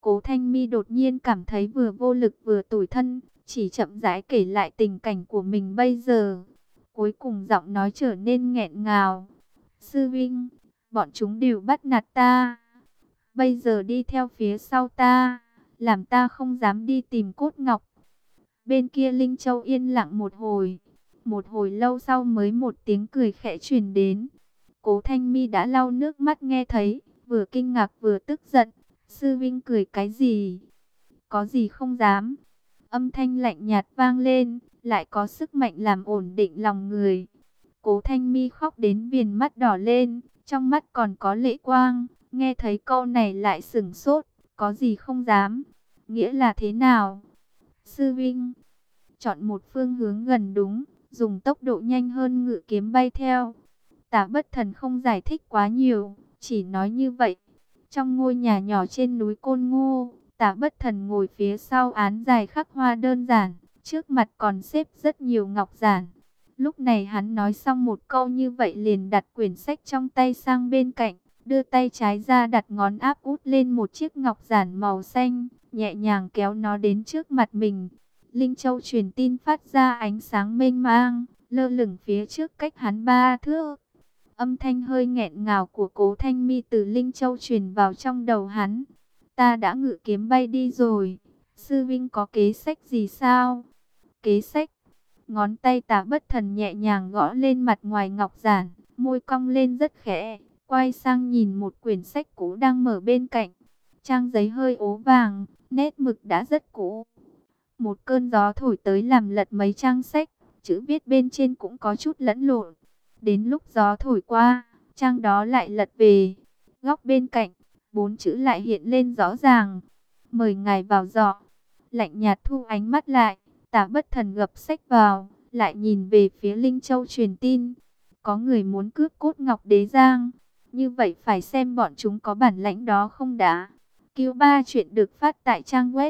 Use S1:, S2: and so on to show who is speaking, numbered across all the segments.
S1: Cố Thanh Mi đột nhiên cảm thấy vừa vô lực vừa tủi thân, chỉ chậm rãi kể lại tình cảnh của mình bây giờ. Cuối cùng giọng nói trở nên nghẹn ngào. Sư Vinh, bọn chúng đều bắt nạt ta. Bây giờ đi theo phía sau ta, làm ta không dám đi tìm cốt ngọc. Bên kia Linh Châu yên lặng một hồi lâu sau mới một tiếng cười khẽ truyền đến. Cố Thanh Mi đã lau nước mắt nghe thấy, vừa kinh ngạc vừa tức giận. Sư Vinh cười cái gì? Có gì không dám? Âm thanh lạnh nhạt vang lên, lại có sức mạnh làm ổn định lòng người. Cố Thanh Mi khóc đến viền mắt đỏ lên, trong mắt còn có lệ quang. Nghe thấy câu này lại sửng sốt, có gì không dám? Nghĩa là thế nào? Sư Vinh, chọn một phương hướng gần đúng, dùng tốc độ nhanh hơn ngự kiếm bay theo. Tả Bất Thần không giải thích quá nhiều, chỉ nói như vậy. Trong ngôi nhà nhỏ trên núi Côn Ngô, Tả Bất Thần ngồi phía sau án dài khắc hoa đơn giản, trước mặt còn xếp rất nhiều ngọc giản. Lúc này hắn nói xong một câu như vậy liền đặt quyển sách trong tay sang bên cạnh, đưa tay trái ra đặt ngón áp út lên một chiếc ngọc giản màu xanh, nhẹ nhàng kéo nó đến trước mặt mình. Linh Châu truyền tin phát ra ánh sáng mênh mang, lơ lửng phía trước cách hắn 3 thước. Âm thanh hơi nghẹn ngào của Cố Thanh Mi từ Linh Châu truyền vào trong đầu hắn. Ta đã ngự kiếm bay đi rồi. Sư Vinh có kế sách gì sao? Kế sách? Ngón tay Tả Bất Thần nhẹ nhàng gõ lên mặt ngoài ngọc giản, môi cong lên rất khẽ, quay sang nhìn một quyển sách cũ đang mở bên cạnh. Trang giấy hơi ố vàng, nét mực đã rất cũ. Một cơn gió thổi tới làm lật mấy trang sách, chữ viết bên trên cũng có chút lẫn lộn. Đến lúc gió thổi qua, trang đó lại lật về. Góc bên cạnh, 4 chữ lại hiện lên rõ ràng. Mời ngài vào giỏ. Lạnh nhạt thu ánh mắt lại, Tả Bất Thần gập sách vào, lại nhìn về phía Linh Châu truyền tin. Có người muốn cướp cốt ngọc đế giang. Như vậy phải xem bọn chúng có bản lãnh đó không đã. Q3 chuyện được phát tại trang web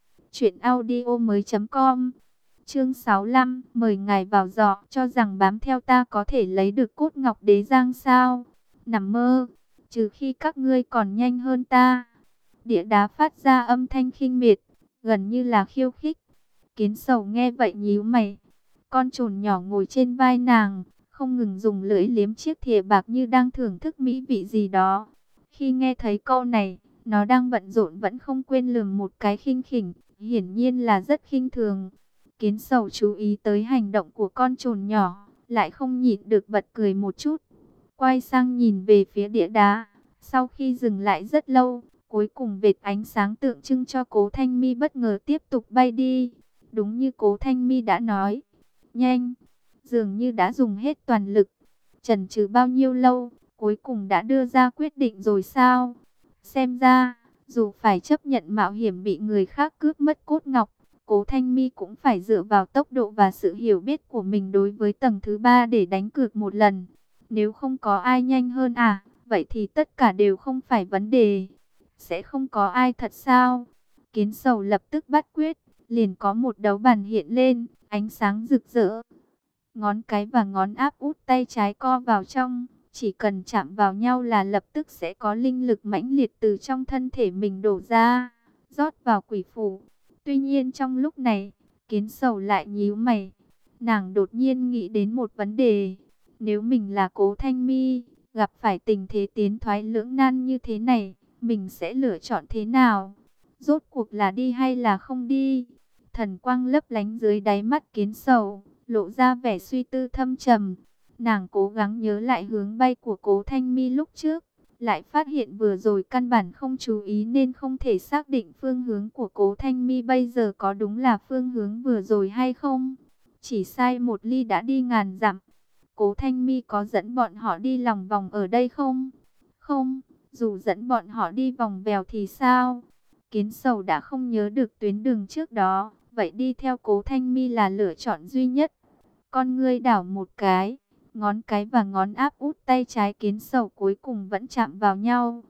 S1: truyệnaudiomoi.com. Chương 65, mời ngài vào giỏ, cho rằng bám theo ta có thể lấy được cốt ngọc đế giang sao? Nằm mơ, trừ khi các ngươi còn nhanh hơn ta. Địa đá phát ra âm thanh khinh miệt, gần như là khiêu khích. Kiến Sầu nghe vậy nhíu mày. Con trồn nhỏ ngồi trên vai nàng, không ngừng dùng lưỡi liếm chiếc thìa bạc như đang thưởng thức mỹ vị gì đó. Khi nghe thấy câu này, nó đang bận rộn vẫn không quên lườm một cái khinh khỉnh, hiển nhiên là rất khinh thường. Kiến Sầu chú ý tới hành động của con trồn nhỏ, lại không nhịn được bật cười một chút. Quay sang nhìn về phía địa đá, sau khi dừng lại rất lâu, cuối cùng vệt ánh sáng tượng trưng cho Cố Thanh Mi bất ngờ tiếp tục bay đi. Đúng như Cố Thanh Mi đã nói, nhanh, dường như đã dùng hết toàn lực. Chần chừ bao nhiêu lâu, cuối cùng đã đưa ra quyết định rồi sao? Xem ra, dù phải chấp nhận mạo hiểm bị người khác cướp mất cốt ngọc, Cố Thanh Mi cũng phải dựa vào tốc độ và sự hiểu biết của mình đối với tầng thứ 3 để đánh cược một lần. Nếu không có ai nhanh hơn vậy thì tất cả đều không phải vấn đề. Sẽ không có ai thật sao? Kiến Sầu lập tức bắt quyết, liền có một đấu bàn hiện lên, ánh sáng rực rỡ. Ngón cái và ngón áp út tay trái co vào trong, chỉ cần chạm vào nhau là lập tức sẽ có linh lực mãnh liệt từ trong thân thể mình đổ ra, rót vào quỷ phủ. Tuy nhiên trong lúc này, Kiến Sầu lại nhíu mày. Nàng đột nhiên nghĩ đến một vấn đề. Nếu mình là Cố Thanh Mi, gặp phải tình thế tiến thoái lưỡng nan như thế này, mình sẽ lựa chọn thế nào? Rốt cuộc là đi hay là không đi? Thần quang lấp lánh dưới đáy mắt Kiến Sầu, lộ ra vẻ suy tư thâm trầm. Nàng cố gắng nhớ lại hướng bay của Cố Thanh Mi lúc trước, lại phát hiện vừa rồi căn bản không chú ý nên không thể xác định phương hướng của Cố Thanh Mi bây giờ có đúng là phương hướng vừa rồi hay không. Chỉ sai một ly đã đi ngàn dặm. Cố Thanh Mi có dẫn bọn họ đi lòng vòng ở đây không? Không, dù dẫn bọn họ đi vòng vèo thì sao? Kiến Sầu đã không nhớ được tuyến đường trước đó, vậy đi theo Cố Thanh Mi là lựa chọn duy nhất. Con ngươi đảo một cái, ngón cái và ngón áp út tay trái Kiến Sầu cuối cùng vẫn chạm vào nhau.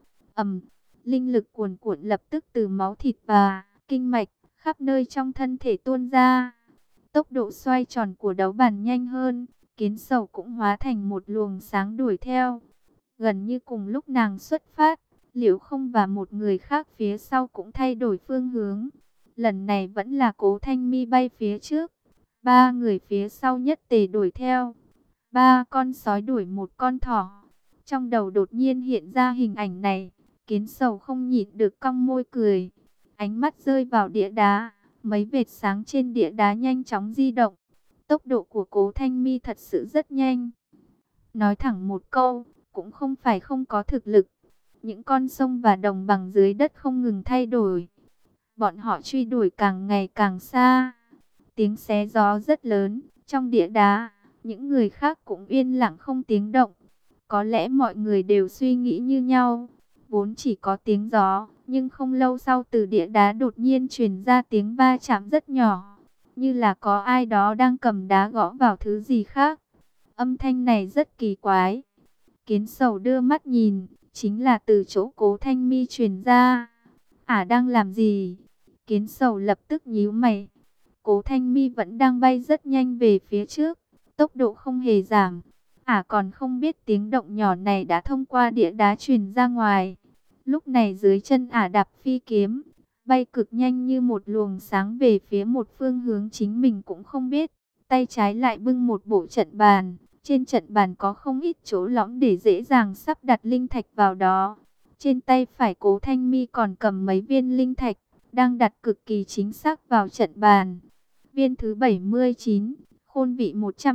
S1: Linh lực cuồn cuộn lập tức từ máu thịt và kinh mạch khắp nơi trong thân thể tuôn ra. Tốc độ xoay tròn của đấu bàn nhanh hơn, Kiến Sầu cũng hóa thành một luồng sáng đuổi theo. Gần như cùng lúc nàng xuất phát, Liễu Không và một người khác phía sau cũng thay đổi phương hướng. Lần này vẫn là Cố Thanh Mi bay phía trước. Ba người phía sau nhất tề đuổi theo. Ba con sói đuổi một con thỏ. Trong đầu đột nhiên hiện ra hình ảnh này. Kiến Sầu không nhịn được cong môi cười. Ánh mắt rơi vào địa đá. Mấy vệt sáng trên địa đá nhanh chóng di động. Tốc độ của Cố Thanh Mi thật sự rất nhanh. Nói thẳng một câu, cũng không phải không có thực lực. Những con sông và đồng bằng dưới đất không ngừng thay đổi. Bọn họ truy đuổi càng ngày càng xa. Tiếng xé gió rất lớn. Trong địa đá, những người khác cũng yên lặng không tiếng động. Có lẽ mọi người đều suy nghĩ như nhau. Vốn chỉ có tiếng gió, nhưng không lâu sau từ địa đá đột nhiên truyền ra tiếng va chạm rất nhỏ. Như là có ai đó đang cầm đá gõ vào thứ gì khác. Âm thanh này rất kỳ quái. Kiến Sầu đưa mắt nhìn, chính là từ chỗ Cố Thanh Mi truyền ra. Đang làm gì? Kiến Sầu lập tức nhíu mày. Cố Thanh Mi vẫn đang bay rất nhanh về phía trước, tốc độ không hề giảm. Còn không biết tiếng động nhỏ này đã thông qua địa đá truyền ra ngoài. Lúc này dưới chân đạp phi kiếm, bay cực nhanh như một luồng sáng về phía một phương hướng chính mình cũng không biết. Tay trái lại bưng một bộ trận bàn. Trên trận bàn có không ít chỗ lõm để dễ dàng sắp đặt linh thạch vào đó. Trên tay phải Cố Thanh Mi còn cầm mấy viên linh thạch, đang đặt cực kỳ chính xác vào trận bàn. Viên thứ 79, khôn vị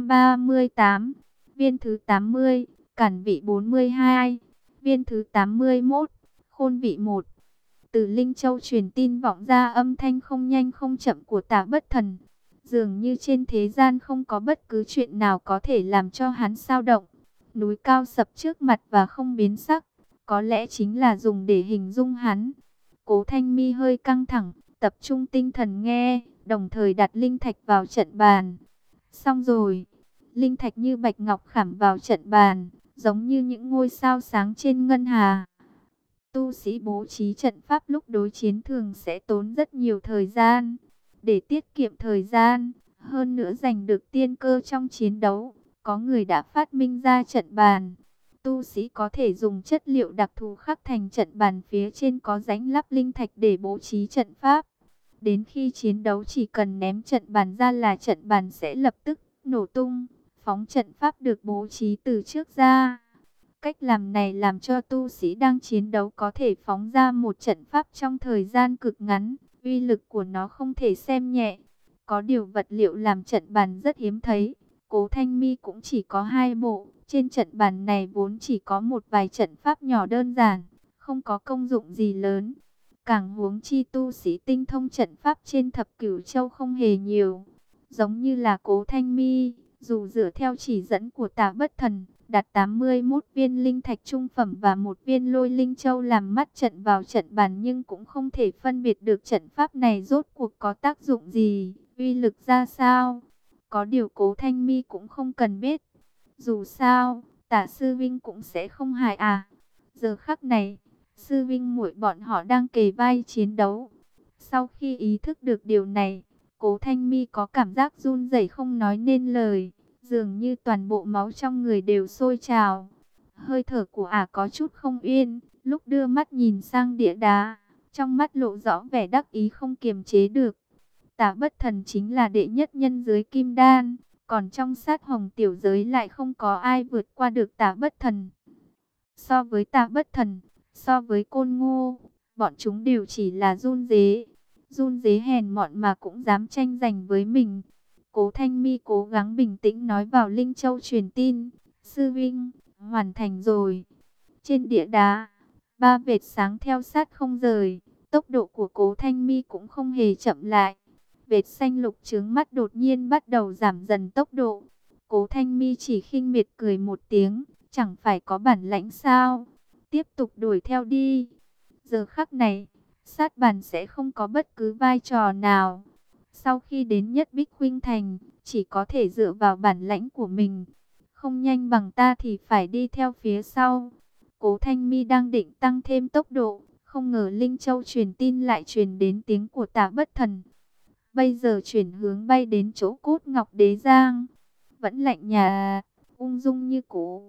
S1: 138. Viên thứ 80, cản vị 42. Viên thứ 81, khôn vị 1. Từ Linh Châu truyền tin vọng ra âm thanh không nhanh không chậm của Tả Bất Thần. Dường như trên thế gian không có bất cứ chuyện nào có thể làm cho hắn xao động. Núi cao sập trước mặt và không biến sắc, có lẽ chính là dùng để hình dung hắn. Cố Thanh Mi hơi căng thẳng, tập trung tinh thần nghe, đồng thời đặt linh thạch vào trận bàn. Xong rồi, linh thạch như bạch ngọc khảm vào trận bàn, giống như những ngôi sao sáng trên ngân hà. Tu sĩ bố trí trận pháp lúc đối chiến thường sẽ tốn rất nhiều thời gian. Để tiết kiệm thời gian, hơn nữa giành được tiên cơ trong chiến đấu, có người đã phát minh ra trận bàn. Tu sĩ có thể dùng chất liệu đặc thù khắc thành trận bàn, phía trên có rãnh lắp linh thạch để bố trí trận pháp. Đến khi chiến đấu chỉ cần ném trận bàn ra là trận bàn sẽ lập tức nổ tung, phóng trận pháp được bố trí từ trước ra. Cách làm này làm cho tu sĩ đang chiến đấu có thể phóng ra một trận pháp trong thời gian cực ngắn. Uy lực của nó không thể xem nhẹ. Có điều vật liệu làm trận bàn rất hiếm thấy. Cố Thanh Mi cũng chỉ có 2 bộ. Trên trận bàn này vốn chỉ có một vài trận pháp nhỏ đơn giản, không có công dụng gì lớn. Càng huống chi tu sĩ tinh thông trận pháp trên Thập Cửu Châu không hề nhiều. Giống như là Cố Thanh Mi, dù dựa theo chỉ dẫn của Tả Bất Thần, đặt 81 viên linh thạch trung phẩm và một viên lôi linh châu làm mắt trận vào trận bàn, nhưng cũng không thể phân biệt được trận pháp này rốt cuộc có tác dụng gì, uy lực ra sao. Có điều Cố Thanh Mi cũng không cần biết. Dù sao, Tả sư vinh cũng sẽ không hại Giờ khắc này, sư vinh muội bọn họ đang kề vai chiến đấu. Sau khi ý thức được điều này, Cố Thanh Mi có cảm giác run rẩy không nói nên lời. Dường như toàn bộ máu trong người đều sôi trào. Hơi thở của có chút không yên. Lúc đưa mắt nhìn sang địa đá, trong mắt lộ rõ vẻ đắc ý không kiềm chế được. Tả Bất Thần chính là đệ nhất nhân dưới Kim Đan. Còn trong Sát Hồng tiểu giới lại không có ai vượt qua được Tả Bất Thần. So với Tả Bất Thần, so với Côn Ngô, bọn chúng đều chỉ là run dế. Run dế hèn mọn mà cũng dám tranh giành với mình. Cố Thanh Mi cố gắng bình tĩnh nói vào Linh Châu truyền tin. Sư vinh, hoàn thành rồi. Trên địa đá, 3 vệt sáng theo sát không rời. Tốc độ của Cố Thanh Mi cũng không hề chậm lại. Vệt xanh lục chướng mắt đột nhiên bắt đầu giảm dần tốc độ. Cố Thanh Mi chỉ khinh miệt cười một tiếng. Chẳng phải có bản lãnh sao? Tiếp tục đuổi theo đi. Giờ khắc này, sát bàn sẽ không có bất cứ vai trò nào. Sau khi đến Nhất Bích Khuynh Thành, chỉ có thể dựa vào bản lãnh của mình. Không nhanh bằng ta thì phải đi theo phía sau. Cố Thanh Mi đang định tăng thêm tốc độ, không ngờ Linh Châu truyền tin lại truyền đến tiếng của Tả Bất Thần. Bây giờ chuyển hướng bay đến chỗ Cốt Ngọc Đế Giang. Vẫn lạnh nhà, ung dung như cũ.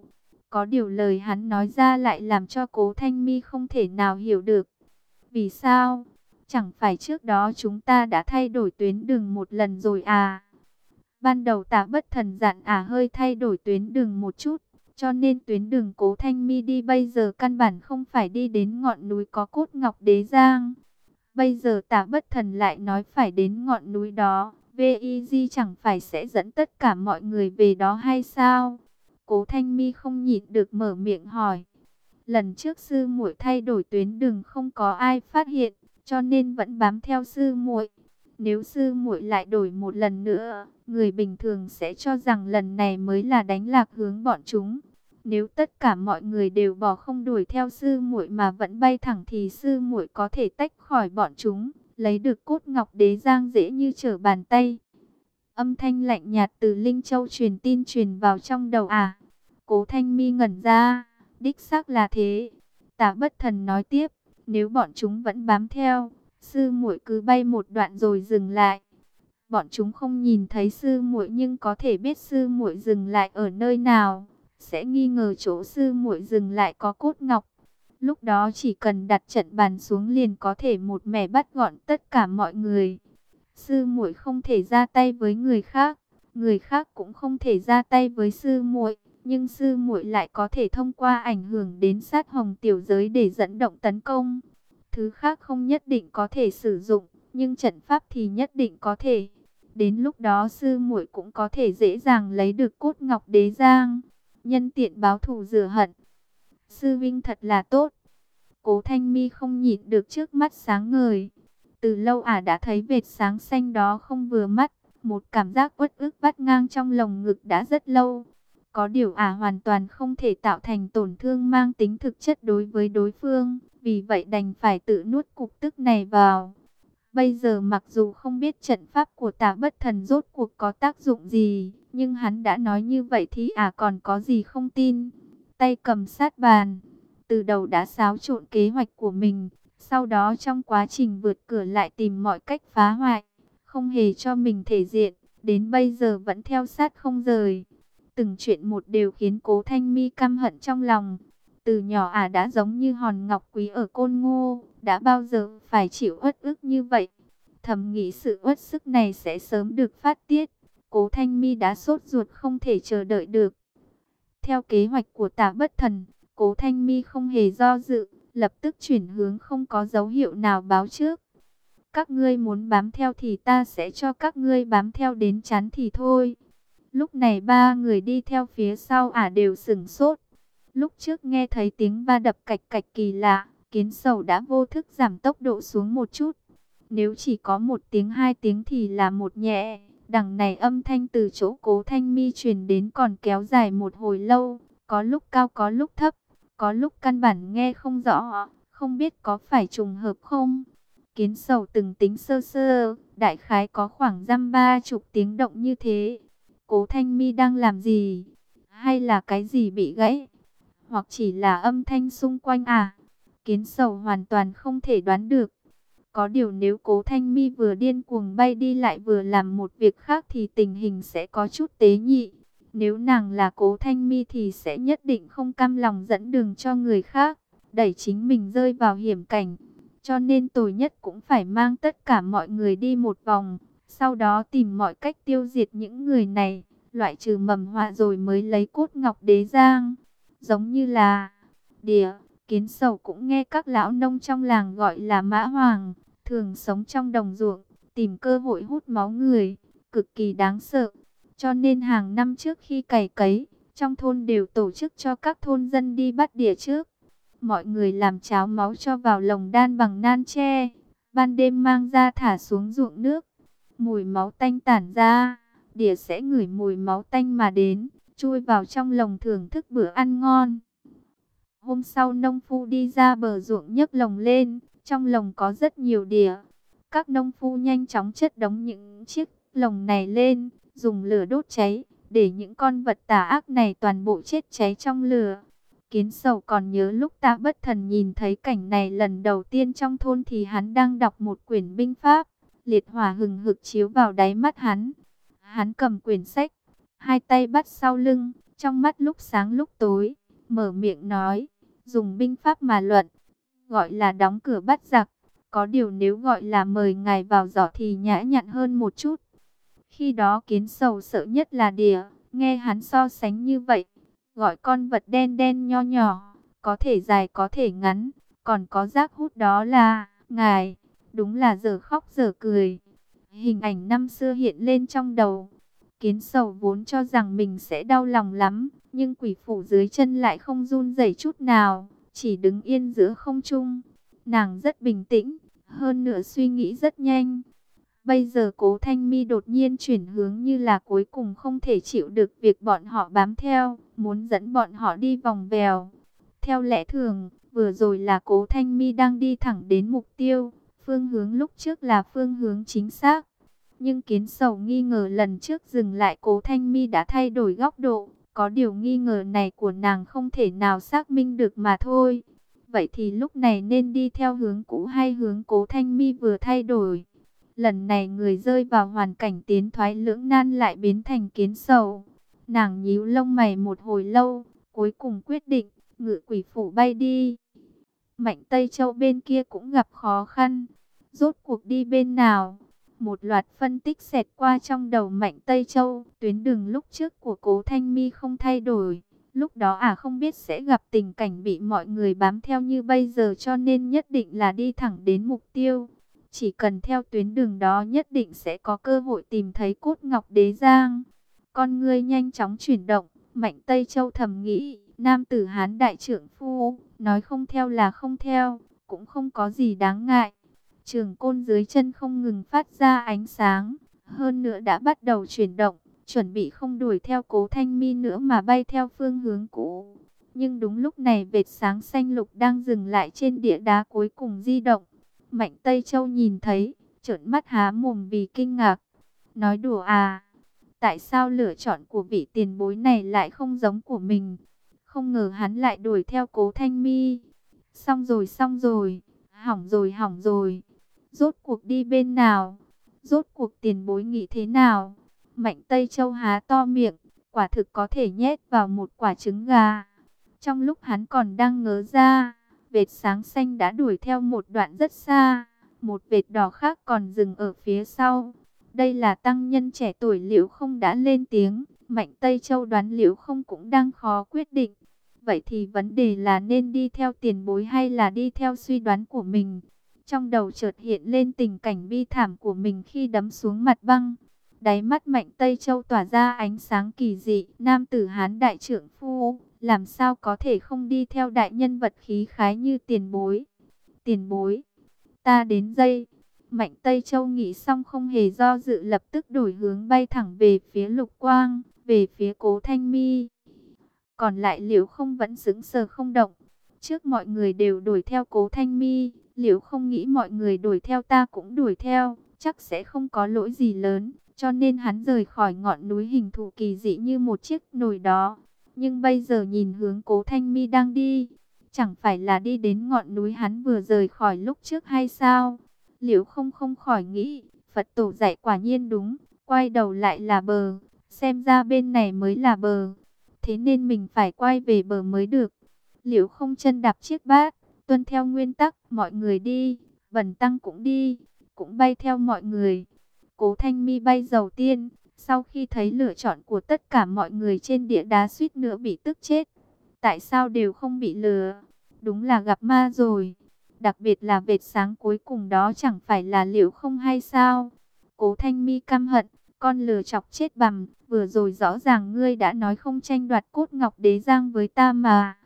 S1: Có điều lời hắn nói ra lại làm cho Cố Thanh Mi không thể nào hiểu được. Vì sao? Chẳng phải trước đó chúng ta đã thay đổi tuyến đường một lần rồi à? Ban đầu Tạ Bất Thần dặn hơi thay đổi tuyến đường một chút, cho nên tuyến đường Cố Thanh Mi đi bây giờ căn bản không phải đi đến ngọn núi có cốt ngọc đế giang. Bây giờ Tạ Bất Thần lại nói phải đến ngọn núi đó, VIG chẳng phải sẽ dẫn tất cả mọi người về đó hay sao? Cố Thanh Mi không nhịn được mở miệng hỏi. Lần trước sư muội thay đổi tuyến đường không có ai phát hiện, cho nên vẫn bám theo sư muội. Nếu sư muội lại đổi một lần nữa, người bình thường sẽ cho rằng lần này mới là đánh lạc hướng bọn chúng. Nếu tất cả mọi người đều bỏ không đuổi theo sư muội mà vẫn bay thẳng thì sư muội có thể tách khỏi bọn chúng, lấy được cốt ngọc đế giang dễ như trở bàn tay. Âm thanh lạnh nhạt từ Linh Châu truyền tin truyền vào trong đầu Cố Thanh Mi ngẩn ra, đích xác là thế. Tạ Bất Thần nói tiếp, nếu bọn chúng vẫn bám theo, sư muội cứ bay một đoạn rồi dừng lại. Bọn chúng không nhìn thấy sư muội nhưng có thể biết sư muội dừng lại ở nơi nào, sẽ nghi ngờ chỗ sư muội dừng lại có cốt ngọc. Lúc đó chỉ cần đặt trận bàn xuống liền có thể một mẻ bắt gọn tất cả mọi người. Sư muội không thể ra tay với người khác cũng không thể ra tay với sư muội, nhưng sư muội lại có thể thông qua ảnh hưởng đến sát hồng tiểu giới để dẫn động tấn công. Thứ khác không nhất định có thể sử dụng, nhưng trận pháp thì nhất định có thể. Đến lúc đó sư muội cũng có thể dễ dàng lấy được cốt ngọc đế giang, nhân tiện báo thù rửa hận. Sư vinh thật là tốt. Cố Thanh Mi không nhịn được trước mắt sáng ngời. Từ lâu đã thấy vệt sáng xanh đó không vừa mắt, một cảm giác uất ức vắt ngang trong lồng ngực đã rất lâu. Có điều hoàn toàn không thể tạo thành tổn thương mang tính thực chất đối với đối phương, vì vậy đành phải tự nuốt cục tức này vào. Bây giờ mặc dù không biết trận pháp của Tạ Bất Thần rốt cuộc có tác dụng gì, nhưng hắn đã nói như vậy thì còn có gì không tin. Tay cầm sát bàn, từ đầu đã xáo trộn kế hoạch của mình, sau đó trong quá trình vượt cửa lại tìm mọi cách phá hoại, không hề cho mình thể diện, đến bây giờ vẫn theo sát không rời. Từng chuyện một đều khiến Cố Thanh Mi căm hận trong lòng. Từ nhỏ đã giống như hòn ngọc quý ở Côn Ngô, đã bao giờ phải chịu uất ức như vậy. Thầm nghĩ sự uất sức này sẽ sớm được phát tiết. Cố Thanh Mi đã sốt ruột không thể chờ đợi được. Theo kế hoạch của Tạ Bất Thần, Cố Thanh Mi không hề do dự, lập tức chuyển hướng không có dấu hiệu nào báo trước. Các ngươi muốn bám theo thì ta sẽ cho các ngươi bám theo đến chán thì thôi. Lúc này ba người đi theo phía sau đều sửng sốt. Lúc trước nghe thấy tiếng va đập cạch cạch kỳ lạ, Kiến Sầu đã vô thức giảm tốc độ xuống một chút. Nếu chỉ có một tiếng hai tiếng thì là một nhẹ. Đằng này âm thanh từ chỗ Cố Thanh Mi truyền đến còn kéo dài một hồi lâu. Có lúc cao có lúc thấp, có lúc căn bản nghe không rõ, không biết có phải trùng hợp không. Kiến Sầu từng tính sơ sơ, đại khái có khoảng dăm 30 tiếng động như thế. Cố Thanh Mi đang làm gì? Hay là cái gì bị gãy? Hoặc chỉ là âm thanh xung quanh Kiến Sầu hoàn toàn không thể đoán được. Có điều nếu Cố Thanh Mi vừa điên cuồng bay đi lại vừa làm một việc khác thì tình hình sẽ có chút tế nhị. Nếu nàng là Cố Thanh Mi thì sẽ nhất định không cam lòng dẫn đường cho người khác, đẩy chính mình rơi vào hiểm cảnh. Cho nên tồi nhất cũng phải mang tất cả mọi người đi một vòng, sau đó tìm mọi cách tiêu diệt những người này, loại trừ mầm họa rồi mới lấy cốt ngọc đế giang. Giống như là Kiến Sầu cũng nghe các lão nông trong làng gọi là mã hoàng, thường sống trong đồng ruộng, tìm cơ hội hút máu người, cực kỳ đáng sợ. Cho nên hàng năm trước khi cày cấy, trong thôn đều tổ chức cho các thôn dân đi bắt đỉa trước. Mọi người làm cháo máu cho vào lồng đan bằng nan tre, ban đêm mang ra thả xuống ruộng nước. Mùi máu tanh tản ra, đỉa sẽ ngửi mùi máu tanh mà đến, chui vào trong lồng thưởng thức bữa ăn ngon. Hôm sau nông phu đi ra bờ ruộng nhấc lồng lên, trong lồng có rất nhiều đỉa. Các nông phu nhanh chóng chất đống những chiếc lồng này lên, dùng lửa đốt cháy, để những con vật tà ác này toàn bộ chết cháy trong lửa. Kiến Sầu còn nhớ lúc Tạ Bất Thần nhìn thấy cảnh này lần đầu tiên trong thôn thì hắn đang đọc một quyển binh pháp, liệt hỏa hừng hực chiếu vào đáy mắt hắn. Hắn cầm quyển sách, hai tay bắt sau lưng, trong mắt lúc sáng lúc tối. mở miệng nói, dùng binh pháp mà luận, gọi là đóng cửa bắt giặc. Có điều nếu gọi là mời ngài vào giỏ thì nhã nhặn hơn một chút. Khi đó Kiến Sầu sợ nhất là đỉa, nghe hắn so sánh như vậy, gọi con vật đen đen nho nhỏ, có thể dài có thể ngắn, còn có rác hút đó là ngài, đúng là giờ khóc giờ cười. Hình ảnh năm xưa hiện lên trong đầu. Kiến Sầu vốn cho rằng mình sẽ đau lòng lắm, nhưng quỷ phủ dưới chân lại không run rẩy chút nào, chỉ đứng yên giữa không trung. Nàng rất bình tĩnh, hơn nữa suy nghĩ rất nhanh. Bây giờ Cố Thanh My đột nhiên chuyển hướng như là cuối cùng không thể chịu được việc bọn họ bám theo, muốn dẫn bọn họ đi vòng vèo. Theo lẽ thường, vừa rồi là Cố Thanh My đang đi thẳng đến mục tiêu, phương hướng lúc trước là phương hướng chính xác. Nhưng Kiến Sầu nghi ngờ lần trước dừng lại Cố Thanh My đã thay đổi góc độ, có điều nghi ngờ này của nàng không thể nào xác minh được mà thôi. Vậy thì lúc này nên đi theo hướng cũ hay hướng Cố Thanh My vừa thay đổi? Lần này người rơi vào hoàn cảnh tiến thoái lưỡng nan lại biến thành Kiến Sầu. Nàng nhíu lông mày một hồi lâu, cuối cùng quyết định, ngự quỷ phủ bay đi. Mạnh Tây Châu bên kia cũng gặp khó khăn. Rốt cuộc đi bên nào? Một loạt phân tích xẹt qua trong đầu Mạnh Tây Châu. Tuyến đường lúc trước của Cố Thanh My không thay đổi. Lúc đó không biết sẽ gặp tình cảnh bị mọi người bám theo như bây giờ, cho nên nhất định là đi thẳng đến mục tiêu. Chỉ cần theo tuyến đường đó nhất định sẽ có cơ hội tìm thấy cốt ngọc đế giang. Con ngươi nhanh chóng chuyển động, Mạnh Tây Châu thầm nghĩ, nam tử Hán đại trượng phu, nói không theo là không theo, cũng không có gì đáng ngại. Trường côn dưới chân không ngừng phát ra ánh sáng, hơn nữa đã bắt đầu chuyển động, chuẩn bị không đuổi theo Cố Thanh My nữa mà bay theo phương hướng cũ. Nhưng đúng lúc này vệt sáng xanh lục đang dừng lại trên địa đá cuối cùng di động. Mạnh Tây Châu nhìn thấy, trợn mắt há mồm vì kinh ngạc. Nói đùa à? Tại sao lựa chọn của vị tiền bối này lại không giống của mình? Không ngờ hắn lại đuổi theo Cố Thanh My. Xong rồi, hỏng rồi. Rốt cuộc đi bên nào? Rốt cuộc tiền bối nghĩ thế nào? Mạnh Tây Châu há to miệng, quả thực có thể nhét vào một quả trứng gà. Trong lúc hắn còn đang ngớ ra, vệt sáng xanh đã đuổi theo một đoạn rất xa, một vệt đỏ khác còn dừng ở phía sau. Đây là tăng nhân trẻ tuổi Liễu Không đã lên tiếng, Mạnh Tây Châu đoán Liễu Không cũng đang khó quyết định. Vậy thì vấn đề là nên đi theo tiền bối hay là đi theo suy đoán của mình. Trong đầu chợt hiện lên tình cảnh bi thảm của mình khi đấm xuống mặt băng. Đáy mắt Mạnh Tây Châu tỏa ra ánh sáng kỳ dị, nam tử Hán đại trượng phu, làm sao có thể không đi theo đại nhân vật khí khái như tiền bối. Tiền bối, ta đến dây. Mạnh Tây Châu nghĩ xong không hề do dự, lập tức đổi hướng bay thẳng về phía Lục Quang, về phía Cố Thanh My. Còn lại Liễu Không vẫn sững sờ không động. Trước mọi người đều đuổi theo Cố Thanh My, Liễu Không nghĩ mọi người đuổi theo ta cũng đuổi theo, chắc sẽ không có lỗi gì lớn, cho nên hắn rời khỏi ngọn núi hình thù kỳ dị như một chiếc nồi đó. Nhưng bây giờ nhìn hướng Cố Thanh My đang đi, chẳng phải là đi đến ngọn núi hắn vừa rời khỏi lúc trước hay sao? Liễu Không không khỏi nghĩ, Phật tổ dạy quả nhiên đúng, quay đầu lại là bờ, xem ra bên này mới là bờ. Thế nên mình phải quay về bờ mới được. Liễu Không chân đạp chiếc bát, tuân theo nguyên tắc, mọi người đi, Bần tăng cũng đi, cũng bay theo mọi người. Cố Thanh My bay đầu tiên, sau khi thấy lựa chọn của tất cả mọi người trên địa đá suýt nữa bị tức chết. Tại sao đều không bị lừa? Đúng là gặp ma rồi. Đặc biệt là vệt sáng cuối cùng đó chẳng phải là Liễu Không hay sao? Cố Thanh My căm hận, con lừa chọc chết bằm, vừa rồi rõ ràng ngươi đã nói không tranh đoạt cốt ngọc đế giang với ta mà.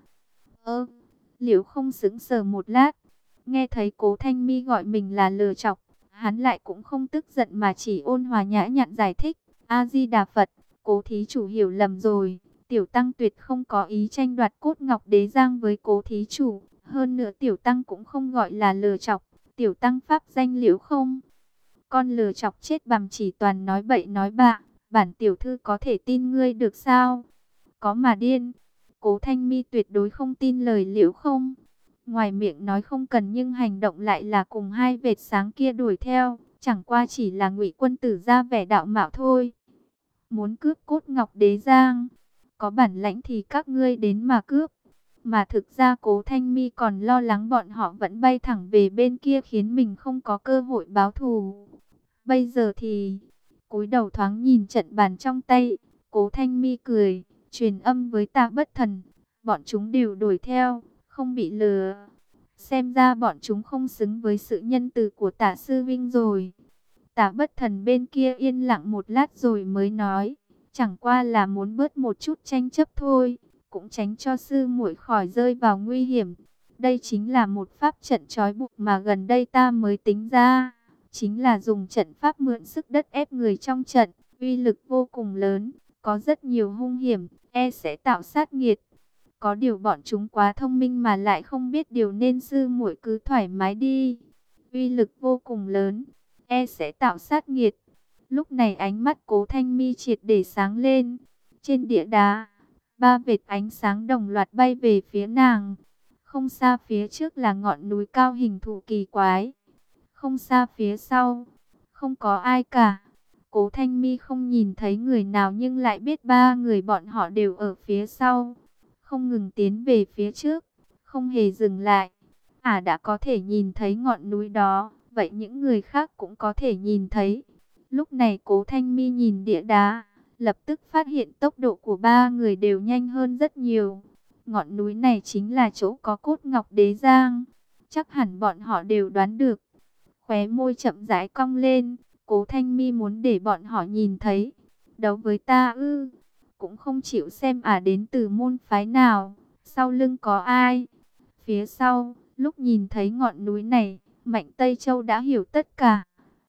S1: Liễu Không sững sờ một lát, nghe thấy Cố Thanh My gọi mình là lừa chọc, hắn lại cũng không tức giận mà chỉ ôn hòa nhã nhặn giải thích. A Di Đà Phật, Cố thí chủ hiểu lầm rồi, tiểu tăng tuyệt không có ý tranh đoạt cốt ngọc đế giang với Cố thí chủ, hơn nữa tiểu tăng cũng không gọi là lừa chọc, tiểu tăng pháp danh Liễu Không. Con lừa chọc chết bằm chỉ toàn nói bậy nói bạ, bản tiểu thư có thể tin ngươi được sao? Có mà điên. Cố Thanh My tuyệt đối không tin lời Liễu Không. Ngoài miệng nói không cần nhưng hành động lại là cùng hai vệt sáng kia đuổi theo, chẳng qua chỉ là Ngụy quân tử ra vẻ đạo mạo thôi. Muốn cướp cốt ngọc đế giang, có bản lãnh thì các ngươi đến mà cướp. Mà thực ra Cố Thanh Mi còn lo lắng bọn họ vẫn bay thẳng về bên kia khiến mình không có cơ hội báo thù. Bây giờ thì cúi đầu thoáng nhìn trận bàn trong tay, Cố Thanh Mi cười, truyền âm với Tạ Bất Thần, bọn chúng đều đuổi theo, không bị lừa. Xem ra bọn chúng không xứng với sự nhân từ của Tạ sư vinh rồi. Tạ Bất Thần bên kia yên lặng một lát rồi mới nói, chẳng qua là muốn bớt một chút tranh chấp thôi, cũng tránh cho sư muội khỏi rơi vào nguy hiểm. Đây chính là một pháp trận trói buộc mà gần đây ta mới tính ra, chính là dùng trận pháp mượn sức đất ép người trong trận, uy lực vô cùng lớn, có rất nhiều hung hiểm, sẽ tạo sát nghiệt. Có điều bọn chúng quá thông minh mà lại không biết điều nên sư muội cứ thoải mái đi. Uy lực vô cùng lớn, sẽ tạo sát nghiệt. Lúc này ánh mắt Cố Thanh Mi triệt để sáng lên. Trên địa đá, ba vệt ánh sáng đồng loạt bay về phía nàng. Không xa phía trước là ngọn núi cao hình thù kỳ quái. Không xa phía sau, không có ai cả. Cố Thanh Mi không nhìn thấy người nào nhưng lại biết ba người bọn họ đều ở phía sau. Không ngừng tiến về phía trước, không hề dừng lại. Đã có thể nhìn thấy ngọn núi đó, vậy những người khác cũng có thể nhìn thấy. Lúc này Cố Thanh Mi nhìn địa đá, lập tức phát hiện tốc độ của ba người đều nhanh hơn rất nhiều. Ngọn núi này chính là chỗ có cốt ngọc đế giang. Chắc hẳn bọn họ đều đoán được. Khóe môi chậm rãi cong lên, Cố Thanh Mi muốn để bọn họ nhìn thấy. Đấu với ta ư? Cũng không chịu xem đến từ môn phái nào, sau lưng có ai. Phía sau, lúc nhìn thấy ngọn núi này, Mạnh Tây Châu đã hiểu tất cả.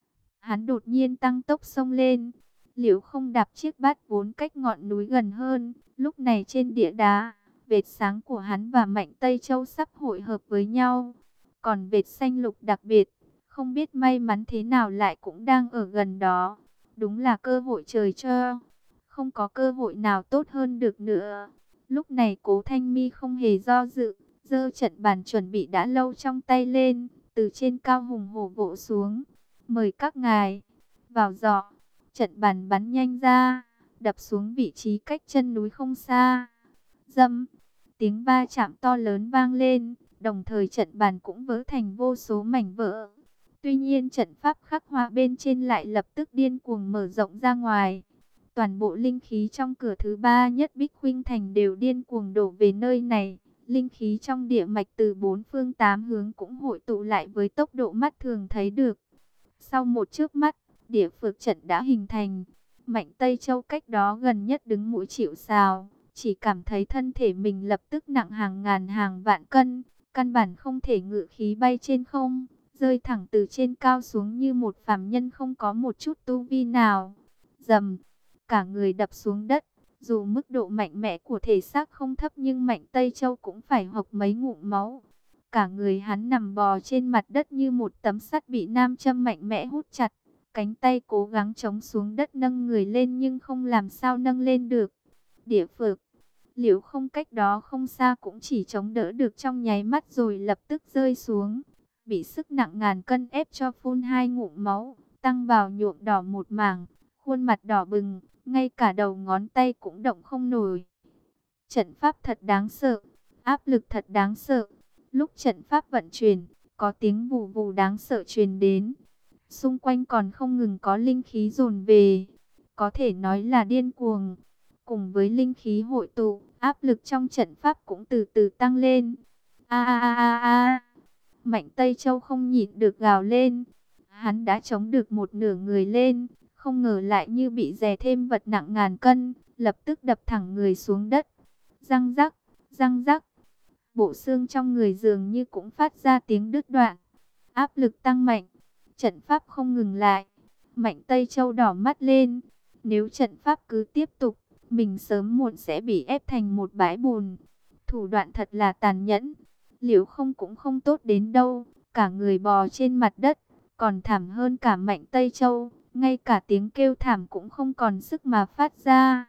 S1: Hắn đột nhiên tăng tốc xông lên, liễu không đạp chiếc bát vốn cách ngọn núi gần hơn. Lúc này trên địa đá, vệt sáng của hắn và Mạnh Tây Châu sắp hội hợp với nhau. Còn vệt xanh lục đặc biệt, không biết may mắn thế nào lại cũng đang ở gần đó. Đúng là cơ hội trời cho. Không có cơ hội nào tốt hơn được nữa. Lúc này Cố Thanh Mi không hề do dự, giơ trận bàn chuẩn bị đã lâu trong tay lên, từ trên cao hùng hổ vỗ xuống. Mời các ngài vào giỏ. Trận bàn bắn nhanh ra, đập xuống vị trí cách chân núi không xa. Dâm, tiếng va chạm to lớn vang lên, đồng thời trận bàn cũng vỡ thành vô số mảnh vỡ. Tuy nhiên trận pháp khắc họa bên trên lại lập tức điên cuồng mở rộng ra ngoài. Toàn bộ linh khí trong cửa thứ ba nhất Bích Khuynh Thành đều điên cuồng đổ về nơi này. Linh khí trong địa mạch từ bốn phương tám hướng cũng hội tụ lại với tốc độ mắt thường thấy được. Sau một chớp mắt, địa phược trận đã hình thành. Mạnh Tây Châu cách đó gần nhất đứng mũi chịu sào, chỉ cảm thấy thân thể mình lập tức nặng hàng ngàn hàng vạn cân, căn bản không thể ngự khí bay trên không, rơi thẳng từ trên cao xuống như một phàm nhân không có một chút tu vi nào. Rầm, cả người đập xuống đất. Dù mức độ mạnh mẽ của thể xác không thấp nhưng Mạnh Tây Châu cũng phải hộc mấy ngụm máu. Cả người hắn nằm bò trên mặt đất như một tấm sắt bị nam châm mạnh mẽ hút chặt. Cánh tay cố gắng chống xuống đất nâng người lên nhưng không làm sao nâng lên được. Địa phược, liễu không cách đó không xa cũng chỉ chống đỡ được trong nháy mắt rồi lập tức rơi xuống. Bị sức nặng ngàn cân ép cho phun hai ngụm máu, tăng vào nhuộm đỏ một mảng, khuôn mặt đỏ bừng. Ngay cả đầu ngón tay cũng động không nổi. Trận pháp thật đáng sợ, áp lực thật đáng sợ. Lúc trận pháp vận chuyển, có tiếng vù vù đáng sợ truyền đến. Xung quanh còn không ngừng có linh khí dồn về, có thể nói là điên cuồng. Cùng với linh khí hội tụ, áp lực trong trận pháp cũng từ từ tăng lên. A a a a a. Mạnh Tây Châu không nhịn được gào lên. Hắn đã chống được một nửa người lên, không ngờ lại như bị đè thêm vật nặng ngàn cân, lập tức đập thẳng người xuống đất. Răng rắc, răng rắc. Bộ xương trong người dường như cũng phát ra tiếng đứt đoạn. Áp lực tăng mạnh, trận pháp không ngừng lại. Mạnh Tây Châu đỏ mắt lên. Nếu trận pháp cứ tiếp tục, mình sớm muộn sẽ bị ép thành một bãi bùn. Thủ đoạn thật là tàn nhẫn. Liễu không cũng không tốt đến đâu, cả người bò trên mặt đất, còn thảm hơn cả Mạnh Tây Châu. Ngay cả tiếng kêu thảm cũng không còn sức mà phát ra.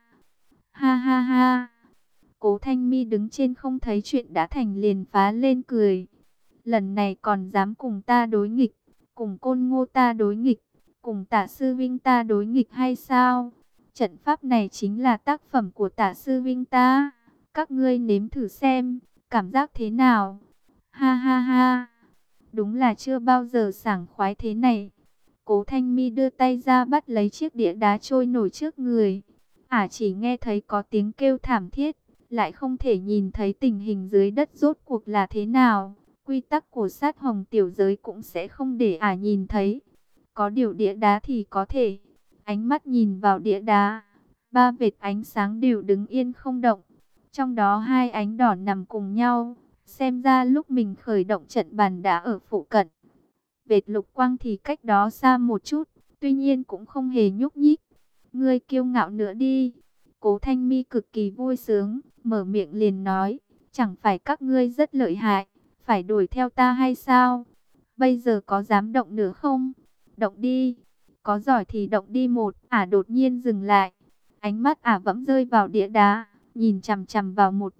S1: Ha ha ha. Cố Thanh Mi đứng trên không thấy chuyện đã thành liền phá lên cười. Lần này còn dám cùng ta đối nghịch, cùng Côn Ngô ta đối nghịch, cùng Tạ Sư Vinh ta đối nghịch hay sao? Trận pháp này chính là tác phẩm của Tạ Sư Vinh ta. Các ngươi nếm thử xem, cảm giác thế nào? Ha ha ha, đúng là chưa bao giờ sảng khoái thế này. Cố Thanh Mi đưa tay ra bắt lấy chiếc đĩa đá trôi nổi trước người. Chỉ nghe thấy có tiếng kêu thảm thiết, lại không thể nhìn thấy tình hình dưới đất rốt cuộc là thế nào. Quy tắc của sát hồng tiểu giới cũng sẽ không để nhìn thấy. Có điều đĩa đá thì có thể. Ánh mắt nhìn vào đĩa đá, ba vệt ánh sáng đều đứng yên không động. Trong đó hai ánh đỏ nằm cùng nhau. Xem ra lúc mình khởi động trận bàn đá ở phụ cận. Vệt lục quang thì cách đó xa một chút, tuy nhiên cũng không hề nhúc nhích. Ngươi kiêu ngạo nữa đi. Cố Thanh Mi cực kỳ vui sướng, mở miệng liền nói, chẳng phải các ngươi rất lợi hại, phải đuổi theo ta hay sao? Bây giờ có dám động nữa không? Động đi, có giỏi thì động đi một. Đột nhiên dừng lại, ánh mắt vẫn rơi vào đĩa đá, nhìn chằm chằm vào một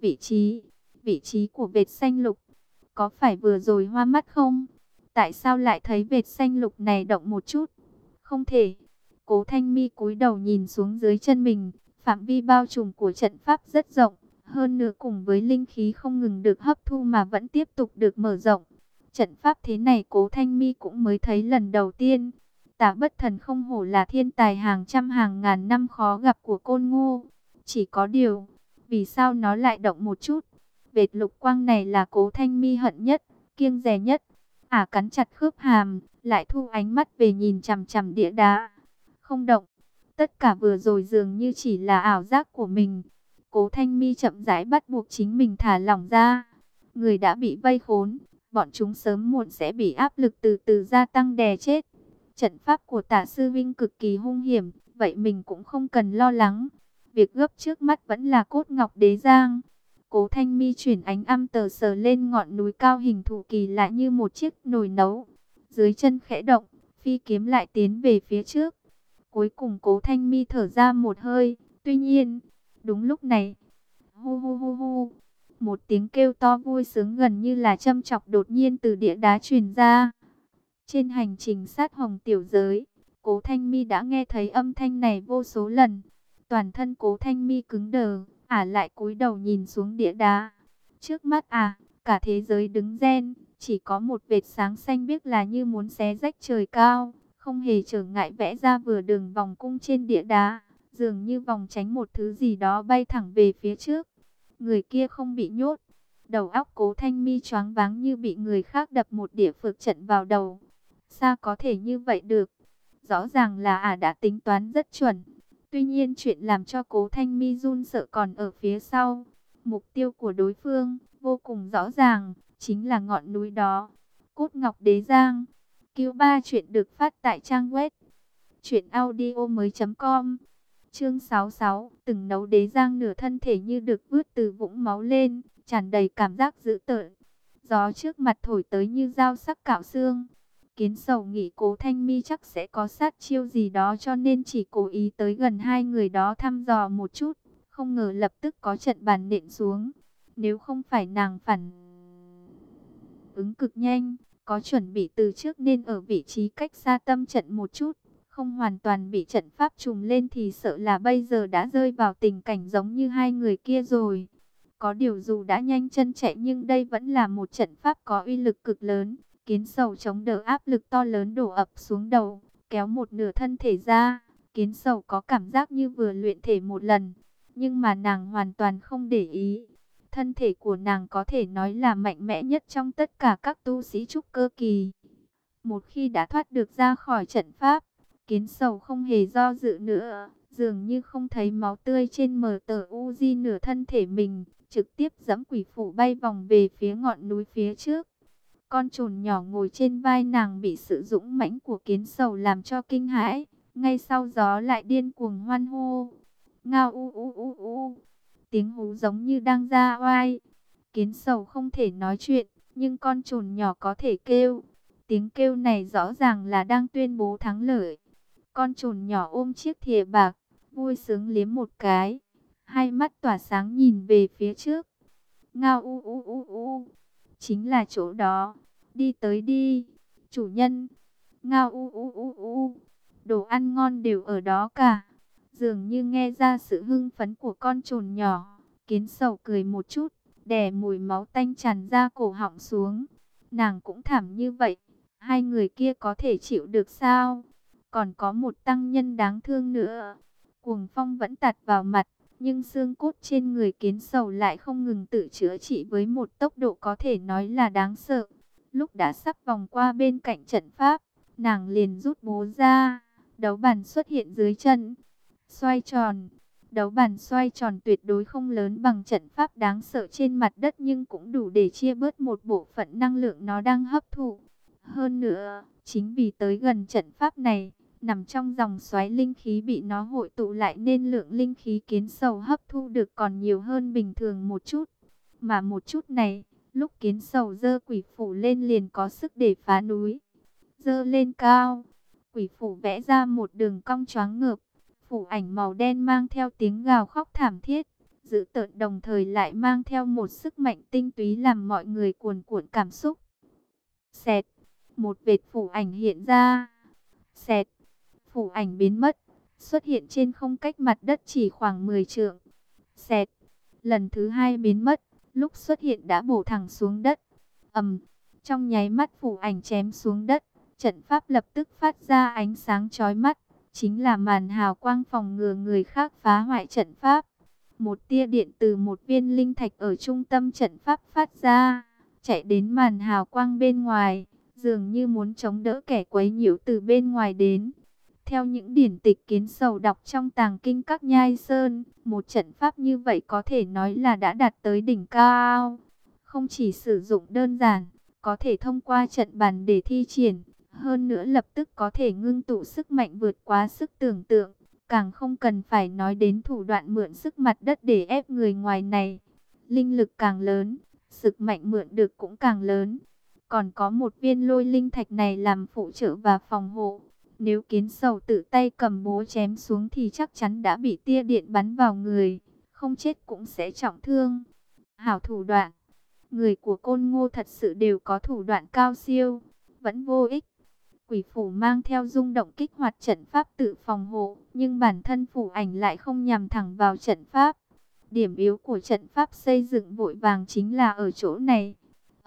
S1: vị trí của vệt xanh lục. Có phải vừa rồi hoa mắt không? Tại sao lại thấy vệt xanh lục này động một chút? Không thể. Cố Thanh Mi cúi đầu nhìn xuống dưới chân mình, phạm vi bao trùm của trận pháp rất rộng, hơn nữa cùng với linh khí không ngừng được hấp thu mà vẫn tiếp tục được mở rộng. Trận pháp thế này Cố Thanh Mi cũng mới thấy lần đầu tiên. Tả Bất Thần không hổ là thiên tài hàng trăm hàng ngàn năm khó gặp của Côn Ngô. Chỉ có điều, vì sao nó lại động một chút? Vệt lục quang này là Cố Thanh Mi hận nhất, kiêng dè nhất. Cắn chặt khớp hàm, lại thu ánh mắt về nhìn chằm chằm đĩa đá. Không động. Tất cả vừa rồi dường như chỉ là ảo giác của mình. Cố Thanh Mi chậm rãi bắt buộc chính mình thả lỏng ra. Người đã bị vây khốn, bọn chúng sớm muộn sẽ bị áp lực từ từ gia tăng đè chết. Trận pháp của Tả Sư Vinh cực kỳ hung hiểm, vậy mình cũng không cần lo lắng. Việc gấp trước mắt vẫn là cốt ngọc đế giang. Cố Thanh Mi chuyển ánh âm tờ sờ lên ngọn núi cao hình thù kỳ lạ như một chiếc nồi nấu. Dưới chân khẽ động, phi kiếm lại tiến về phía trước. Cuối cùng Cố Thanh Mi thở ra một hơi. Tuy nhiên, đúng lúc này, hu hu hu hu, một tiếng kêu to vui sướng gần như là châm chọc đột nhiên từ địa đá truyền ra. Trên hành trình sát hồng tiểu giới, Cố Thanh Mi đã nghe thấy âm thanh này vô số lần. Toàn thân Cố Thanh Mi cứng đờ, lại cúi đầu nhìn xuống địa đá. Trước mắt cả thế giới đứng gen, chỉ có một vệt sáng xanh biếc là như muốn xé rách trời cao, không hề trở ngại vẽ ra vừa đường vòng cung trên địa đá, dường như vòng tránh một thứ gì đó bay thẳng về phía trước. Người kia không bị nhốt. Đầu óc Cố Thanh Mi choáng váng như bị người khác đập một đĩa phược trận vào đầu. Sao có thể như vậy được? Rõ ràng là đã tính toán rất chuẩn. Tuy nhiên chuyện làm cho Cố Thanh Mi run sợ còn ở phía sau. Mục tiêu của đối phương vô cùng rõ ràng, chính là ngọn núi đó. Cốt Ngọc Đế Giang. Q3 chuyện được phát tại trang web truyệnaudiomoi.com. Chương 66, từng nấu đế giang nửa thân thể như được vớt từ vũng máu lên, tràn đầy cảm giác dữ tợn. Gió trước mặt thổi tới như dao sắc cạo xương. Kiến Sầu nghĩ Cố Thanh Mi chắc sẽ có sát chiêu gì đó cho nên chỉ cố ý tới gần hai người đó thăm dò một chút. Không ngờ lập tức có trận bàn nện xuống. Nếu không phải nàng phản ứng cực nhanh, có chuẩn bị từ trước nên ở vị trí cách xa tâm trận một chút, không hoàn toàn bị trận pháp trùm lên thì sợ là bây giờ đã rơi vào tình cảnh giống như hai người kia rồi. Có điều dù đã nhanh chân chạy nhưng đây vẫn là một trận pháp có uy lực cực lớn. Kiến Sầu chống đỡ áp lực to lớn đổ ập xuống đầu, kéo một nửa thân thể ra. Kiến Sầu có cảm giác như vừa luyện thể một lần, nhưng mà nàng hoàn toàn không để ý. Thân thể của nàng có thể nói là mạnh mẽ nhất trong tất cả các tu sĩ trúc cơ kỳ. Một khi đã thoát được ra khỏi trận pháp, Kiến Sầu không hề do dự nữa, dường như không thấy máu tươi trên mờ tờ Uzi nửa thân thể mình, trực tiếp giẫm quỷ phủ bay vòng về phía ngọn núi phía trước. Con trồn nhỏ ngồi trên vai nàng bị sự dũng mãnh của Kiến Sầu làm cho kinh hãi, ngay sau gió lại điên cuồng hoan hô. Ngao u u u u, tiếng hú giống như đang ra oai. Kiến Sầu không thể nói chuyện, nhưng con trồn nhỏ có thể kêu. Tiếng kêu này rõ ràng là đang tuyên bố thắng lợi. Con trồn nhỏ ôm chiếc thìa bạc, vui sướng liếm một cái, hai mắt tỏa sáng nhìn về phía trước. Ngao u u u u, chính là chỗ đó, đi tới đi, chủ nhân. Ngao u u u u, đồ ăn ngon đều ở đó cả. Dường như nghe ra sự hưng phấn của con trồn nhỏ, Kiến Sầu cười một chút, đè mùi máu tanh tràn ra cổ họng xuống. Nàng cũng thảm như vậy, hai người kia có thể chịu được sao? Còn có một tăng nhân đáng thương nữa. Cuồng phong vẫn tạt vào mặt, nhưng xương cốt trên người kiến sầu lại không ngừng tự chữa trị với một tốc độ có thể nói là đáng sợ. Lúc đã sắp vòng qua bên cạnh trận pháp, nàng liền rút búa ra, đấu bàn xuất hiện dưới chân, xoay tròn. Đấu bàn xoay tròn tuyệt đối không lớn bằng trận pháp đáng sợ trên mặt đất, nhưng cũng đủ để chia bớt một bộ phận năng lượng nó đang hấp thụ. Hơn nữa, chính vì tới gần trận pháp này, nằm trong dòng xoáy linh khí bị nó hội tụ lại, nên lượng linh khí kiến sầu hấp thu được còn nhiều hơn bình thường một chút. Mà một chút này, lúc kiến sầu giơ quỷ phủ lên liền có sức để phá núi. Giơ lên cao, quỷ phủ vẽ ra một đường cong choáng ngợp. Phủ ảnh màu đen mang theo tiếng gào khóc thảm thiết, dữ tợn, đồng thời lại mang theo một sức mạnh tinh túy làm mọi người cuồn cuộn cảm xúc. Xẹt, một vệt phủ ảnh hiện ra. Xẹt, phủ ảnh biến mất, xuất hiện trên không cách mặt đất chỉ khoảng 10 trượng. Xẹt, lần thứ hai biến mất, lúc xuất hiện đã bổ thẳng xuống đất. Trong nháy mắt phủ ảnh chém xuống đất, trận pháp lập tức phát ra ánh sáng chói mắt. Chính là màn hào quang phòng ngừa người khác phá hoại trận pháp. Một tia điện từ một viên linh thạch ở trung tâm trận pháp phát ra, chạy đến màn hào quang bên ngoài, dường như muốn chống đỡ kẻ quấy nhiễu từ bên ngoài đến. Theo những điển tịch kiến sầu đọc trong tàng kinh các nhai sơn, một trận pháp như vậy có thể nói là đã đạt tới đỉnh cao. Không chỉ sử dụng đơn giản, có thể thông qua trận bàn để thi triển. Hơn nữa lập tức có thể ngưng tụ sức mạnh vượt quá sức tưởng tượng. Càng không cần phải nói đến thủ đoạn mượn sức mặt đất để ép người ngoài này. Linh lực càng lớn, sức mạnh mượn được cũng càng lớn. Còn có một viên lôi linh thạch này làm phụ trợ và phòng hộ. Nếu kiến sầu tự tay cầm búa chém xuống thì chắc chắn đã bị tia điện bắn vào người. Không chết cũng sẽ trọng thương. Hảo thủ đoạn. Người của Côn Ngô thật sự đều có thủ đoạn cao siêu. Vẫn vô ích. Quỷ phủ mang theo rung động kích hoạt trận pháp tự phòng hộ, nhưng bản thân phủ ảnh lại không nhằm thẳng vào trận pháp. Điểm yếu của trận pháp xây dựng vội vàng chính là ở chỗ này.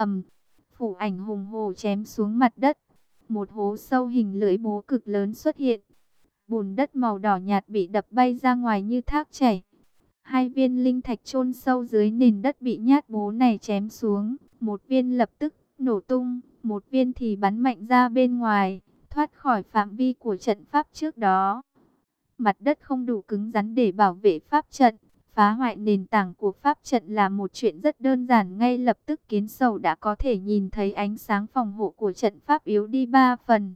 S1: Phủ ảnh hùng hồ chém xuống mặt đất. Một hố sâu hình lưỡi búa cực lớn xuất hiện. Bùn đất màu đỏ nhạt bị đập bay ra ngoài như thác chảy. Hai viên linh thạch chôn sâu dưới nền đất bị nhát búa này chém xuống. Một viên lập tức nổ tung, một viên thì bắn mạnh ra bên ngoài, thoát khỏi phạm vi của trận pháp trước đó. Mặt đất không đủ cứng rắn để bảo vệ pháp trận, phá hoại nền tảng của pháp trận là một chuyện rất đơn giản. Ngay lập tức kiến sầu đã có thể nhìn thấy ánh sáng phòng hộ của trận pháp yếu đi 3 phần.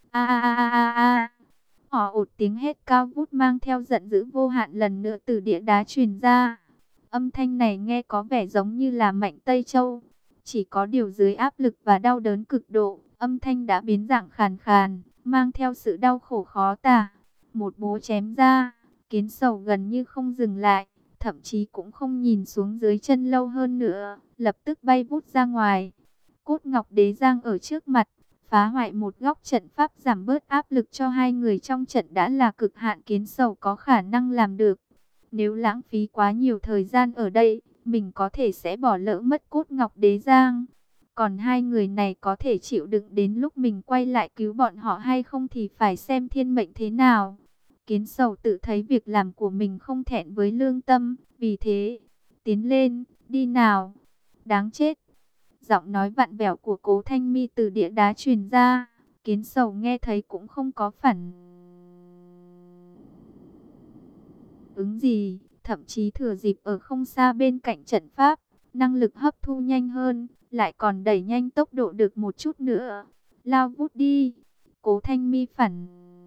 S1: Họ ột tiếng hét cao vút mang theo giận dữ vô hạn lần nữa từ địa đá truyền ra. Âm thanh này nghe có vẻ giống như là Mạnh Tây Châu. Chỉ có điều dưới áp lực và đau đớn cực độ, âm thanh đã biến dạng khàn khàn, mang theo sự đau khổ khó tả. Một búa chém ra, kiến sầu gần như không dừng lại, thậm chí cũng không nhìn xuống dưới chân lâu hơn nữa, lập tức bay vút ra ngoài. Cốt Ngọc Đế giang ở trước mặt, phá hoại một góc trận pháp, giảm bớt áp lực cho hai người trong trận đã là cực hạn kiến sầu có khả năng làm được. Nếu lãng phí quá nhiều thời gian ở đây, mình có thể sẽ bỏ lỡ mất Cốt Ngọc Đế giang. Còn hai người này có thể chịu đựng đến lúc mình quay lại cứu bọn họ hay không thì phải xem thiên mệnh thế nào. Kiến sầu tự thấy việc làm của mình không thẹn với lương tâm, vì thế, tiến lên, đi nào. Đáng chết. Giọng nói vặn vẹo của Cố Thanh Mi từ địa đá truyền ra, kiến sầu nghe thấy cũng không có phản ứng gì, thậm chí thừa dịp ở không xa bên cạnh trận pháp, năng lực hấp thu nhanh hơn, lại còn đẩy nhanh tốc độ được một chút nữa. Lao vút đi. Cố Thanh Mi phản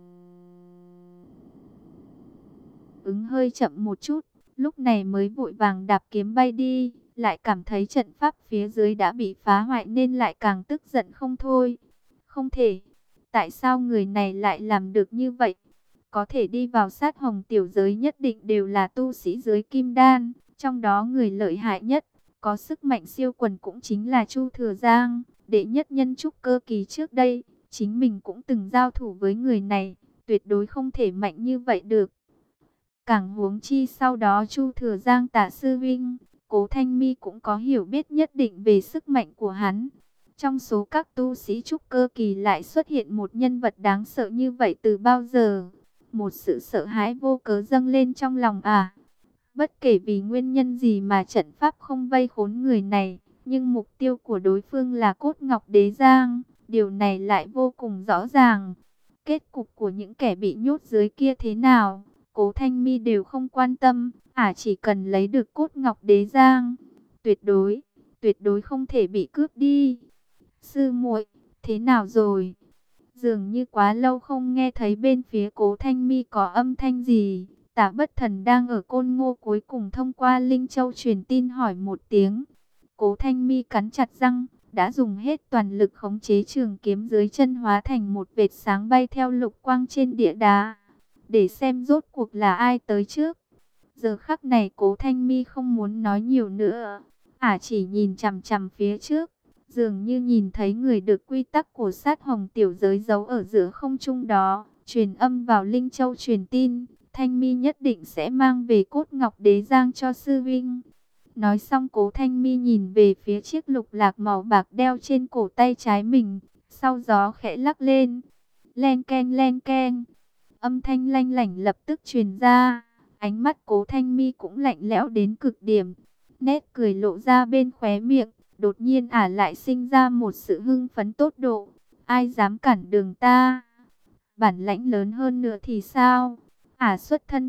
S1: ứng hơi chậm một chút, lúc này mới vội vàng đạp kiếm bay đi, lại cảm thấy trận pháp phía dưới đã bị phá hoại nên lại càng tức giận không thôi. Không thể, tại sao người này lại làm được như vậy? Có thể đi vào sát hồng tiểu giới nhất định đều là tu sĩ dưới kim đan, trong đó người lợi hại nhất, có sức mạnh siêu quần cũng chính là Chu Thừa Giang, đệ nhất nhân trúc cơ kỳ trước đây, chính mình cũng từng giao thủ với người này, tuyệt đối không thể mạnh như vậy được. Càng huống chi sau đó Chu Thừa Giang tả sư vinh, Cố Thanh Mi cũng có hiểu biết nhất định về sức mạnh của hắn. Trong số các tu sĩ trúc cơ kỳ lại xuất hiện một nhân vật đáng sợ như vậy từ bao giờ? Một sự sợ hãi vô cớ dâng lên trong lòng Bất kể vì nguyên nhân gì mà trận pháp không vây khốn người này, nhưng mục tiêu của đối phương là cốt ngọc đế giang. Điều này lại vô cùng rõ ràng. Kết cục của những kẻ bị nhốt dưới kia thế nào, Cố Thanh Mi đều không quan tâm. Chỉ cần lấy được cốt ngọc đế giang, tuyệt đối không thể bị cướp đi. Sư muội, thế nào rồi? Dường như quá lâu không nghe thấy bên phía Cố Thanh Mi có âm thanh gì. Tả Bất Thần đang ở Côn Ngô cuối cùng thông qua Linh Châu truyền tin hỏi một tiếng. Cố Thanh Mi cắn chặt răng, đã dùng hết toàn lực khống chế trường kiếm dưới chân hóa thành một vệt sáng bay theo lục quang trên địa đá, để xem rốt cuộc là ai tới trước. Giờ khắc này Cố Thanh Mi không muốn nói nhiều nữa, chỉ nhìn chằm chằm phía trước, dường như nhìn thấy người được quy tắc của sát hồng tiểu giới giấu ở giữa không trung đó, truyền âm vào Linh Châu truyền tin, Thanh Mi nhất định sẽ mang về cốt ngọc đế giang cho sư vinh. Nói xong Cố Thanh Mi nhìn về phía chiếc lục lạc màu bạc đeo trên cổ tay trái mình, sau gió khẽ lắc lên, len keng, âm thanh lanh lảnh lập tức truyền ra. Ánh mắt Cố Thanh Mi cũng lạnh lẽo đến cực điểm, nét cười lộ ra bên khóe miệng. Đột nhiên lại sinh ra một sự hưng phấn tột độ. Ai dám cản đường ta? Bản lãnh lớn hơn nữa thì sao? Xuất thân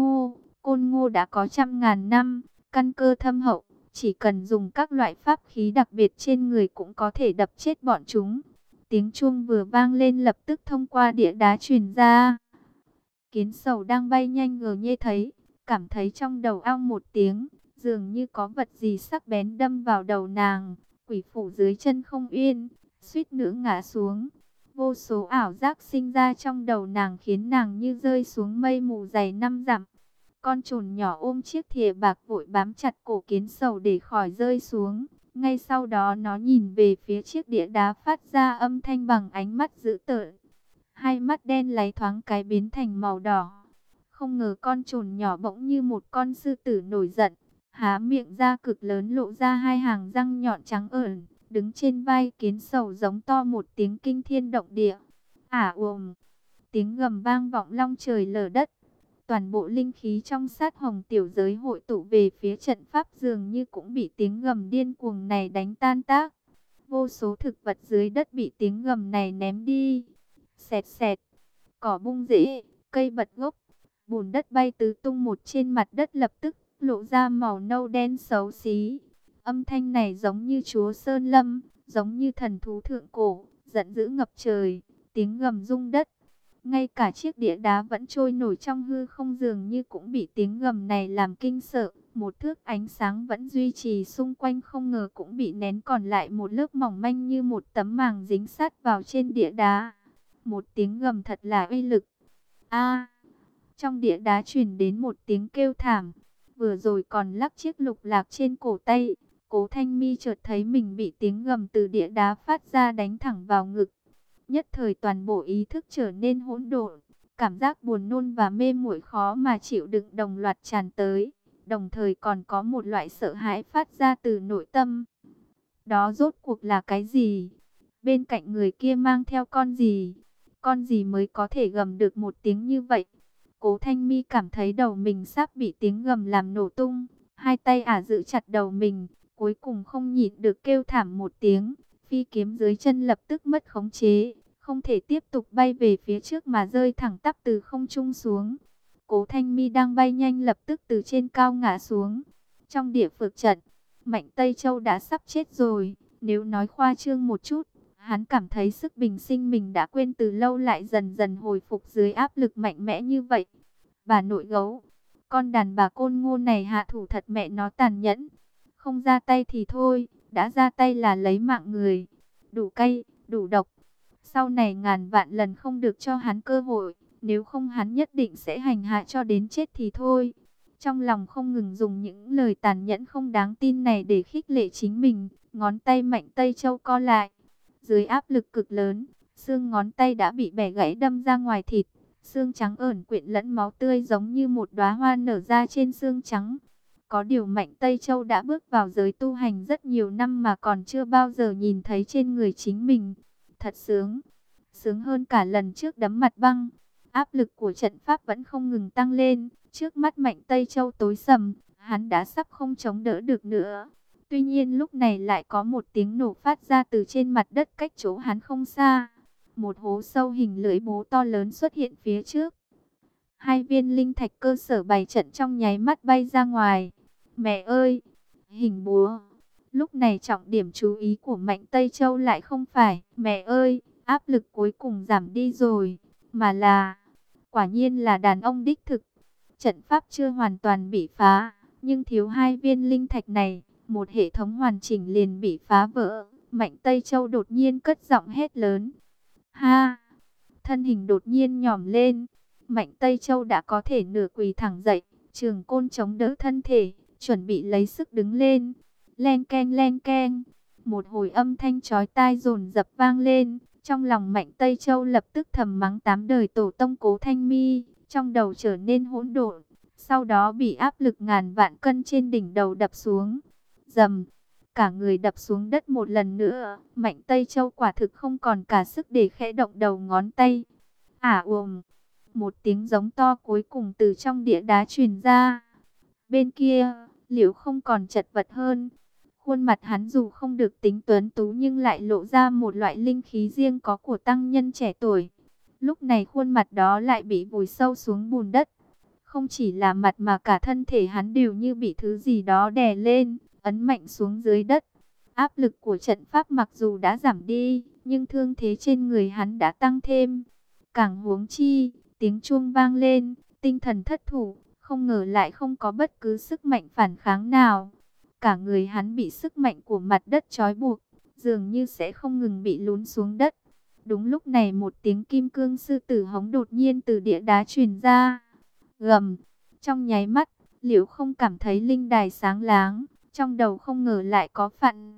S1: Côn Ngô đã có trăm ngàn năm, căn cơ thâm hậu, chỉ cần dùng các loại pháp khí đặc biệt trên người cũng có thể đập chết bọn chúng. Tiếng chuông vừa vang lên lập tức thông qua địa đá truyền ra. Kiến Sầu đang bay nhanh nghe thấy, cảm thấy trong đầu ong một tiếng, dường như có vật gì sắc bén đâm vào đầu nàng. Quỷ phủ dưới chân không yên, suýt nữa ngã xuống. Vô số ảo giác sinh ra trong đầu nàng khiến nàng như rơi xuống mây mù dày 5 dặm. Con trồn nhỏ ôm chiếc thìa bạc vội bám chặt cổ Kiến Sầu để khỏi rơi xuống. Ngay sau đó nó nhìn về phía chiếc đĩa đá phát ra âm thanh bằng ánh mắt dữ tợn. Hai mắt đen láy thoáng cái biến thành màu đỏ. Không ngờ con trồn nhỏ bỗng như một con sư tử nổi giận, há miệng ra cực lớn lộ ra hai hàng răng nhọn trắng ởn, đứng trên vai Kiến Sầu giống to một tiếng kinh thiên động địa. Tiếng gầm vang vọng long trời lở đất. Toàn bộ linh khí trong sát hồng tiểu giới hội tụ về phía trận pháp dường như cũng bị tiếng gầm điên cuồng này đánh tan tác. Vô số thực vật dưới đất bị tiếng gầm này ném đi. Xẹt xẹt, cỏ bung rễ, cây bật gốc, bùn đất bay tứ tung một trên mặt đất lập tức lộ ra màu nâu đen xấu xí. Âm thanh này giống như chúa Sơn Lâm, giống như thần thú thượng cổ, giận dữ ngập trời, tiếng gầm rung đất. Ngay cả chiếc đĩa đá vẫn trôi nổi trong hư không dường như cũng bị tiếng gầm này làm kinh sợ. Một thước ánh sáng vẫn duy trì xung quanh không ngờ cũng bị nén còn lại một lớp mỏng manh như một tấm màng dính sát vào trên đĩa đá. Một tiếng gầm thật là uy lực. Trong đĩa đá truyền đến một tiếng kêu thảm. Vừa rồi còn lắc chiếc lục lạc trên cổ tay, Cố Thanh Mi chợt thấy mình bị tiếng gầm từ đĩa đá phát ra đánh thẳng vào ngực. Nhất thời toàn bộ ý thức trở nên hỗn độn, cảm giác buồn nôn và mê muội khó mà chịu đựng đồng loạt tràn tới, đồng thời còn có một loại sợ hãi phát ra từ nội tâm. Đó rốt cuộc là cái gì? Bên cạnh người kia mang theo con gì? Con gì mới có thể gầm được một tiếng như vậy? Cố Thanh Mi cảm thấy đầu mình sắp bị tiếng gầm làm nổ tung, hai tay giữ chặt đầu mình, cuối cùng không nhịn được kêu thảm một tiếng. Phi kiếm dưới chân lập tức mất khống chế, không thể tiếp tục bay về phía trước mà rơi thẳng tắp từ không trung xuống. Cố Thanh Mi đang bay nhanh lập tức từ trên cao ngã xuống. Trong địa phược trận, Mạnh Tây Châu đã sắp chết rồi. Nếu nói khoa trương một chút, hắn cảm thấy sức bình sinh mình đã quên từ lâu lại dần dần hồi phục dưới áp lực mạnh mẽ như vậy. Bà nội gấu, con đàn bà Côn Ngô này hạ thủ thật mẹ nó tàn nhẫn. Không ra tay thì thôi, đã ra tay là lấy mạng người. Đủ cay, đủ độc. Sau này ngàn vạn lần không được cho hắn cơ hội, nếu không hắn nhất định sẽ hành hạ cho đến chết thì thôi. Trong lòng không ngừng dùng những lời tàn nhẫn không đáng tin này để khích lệ chính mình, ngón tay Mạnh Tây Châu co lại. Dưới áp lực cực lớn, xương ngón tay đã bị bẻ gãy đâm ra ngoài thịt, xương trắng ẩn quyện lẫn máu tươi giống như một đóa hoa nở ra trên xương trắng. Có điều Mạnh Tây Châu đã bước vào giới tu hành rất nhiều năm mà còn chưa bao giờ nhìn thấy trên người chính mình. Thật sướng, sướng hơn cả lần trước đấm mặt băng. Áp lực của trận pháp vẫn không ngừng tăng lên, trước mắt Mạnh Tây Châu tối sầm, hắn đã sắp không chống đỡ được nữa. Tuy nhiên lúc này lại có một tiếng nổ phát ra từ trên mặt đất cách chỗ hắn không xa. Một hố sâu hình lưỡi búa to lớn xuất hiện phía trước. Hai viên linh thạch cơ sở bày trận trong nháy mắt bay ra ngoài. Mẹ ơi! Hình búa! Lúc này trọng điểm chú ý của Mạnh Tây Châu lại không phải mẹ ơi, áp lực cuối cùng giảm đi rồi, mà là quả nhiên là đàn ông đích thực. Trận pháp chưa hoàn toàn bị phá, nhưng thiếu hai viên linh thạch này, một hệ thống hoàn chỉnh liền bị phá vỡ. Mạnh Tây Châu đột nhiên cất giọng hét lớn. Ha! Thân hình đột nhiên nhỏm lên. Mạnh Tây Châu đã có thể nửa quỳ thẳng dậy, trường côn chống đỡ thân thể, chuẩn bị lấy sức đứng lên. Len keng len keng, một hồi âm thanh chói tai dồn dập vang lên. Trong lòng Mạnh Tây Châu lập tức thầm mắng 8 đời tổ tông Cố Thanh Mi, trong đầu trở nên hỗn độn. Sau đó bị áp lực ngàn vạn cân trên đỉnh đầu đập xuống. Dầm, cả người đập xuống đất một lần nữa. Mạnh Tây Châu quả thực không còn cả sức để khẽ động đầu ngón tay. Một tiếng giống to cuối cùng từ trong địa đá truyền ra. Bên kia, Liễu Không còn chật vật hơn. Khuôn mặt hắn dù không được tính tuấn tú nhưng lại lộ ra một loại linh khí riêng có của tăng nhân trẻ tuổi. Lúc này khuôn mặt đó lại bị vùi sâu xuống bùn đất. Không chỉ là mặt mà cả thân thể hắn đều như bị thứ gì đó đè lên, ấn mạnh xuống dưới đất. Áp lực của trận pháp mặc dù đã giảm đi, nhưng thương thế trên người hắn đã tăng thêm. Càng huống chi, tiếng chuông vang lên, tinh thần thất thủ, không ngờ lại không có bất cứ sức mạnh phản kháng nào. Cả người hắn bị sức mạnh của mặt đất trói buộc, dường như sẽ không ngừng bị lún xuống đất. Đúng lúc này một tiếng kim cương sư tử hống đột nhiên từ địa đá truyền ra. Gầm, trong nháy mắt, Liễu Không cảm thấy linh đài sáng láng, trong đầu không ngờ lại có phản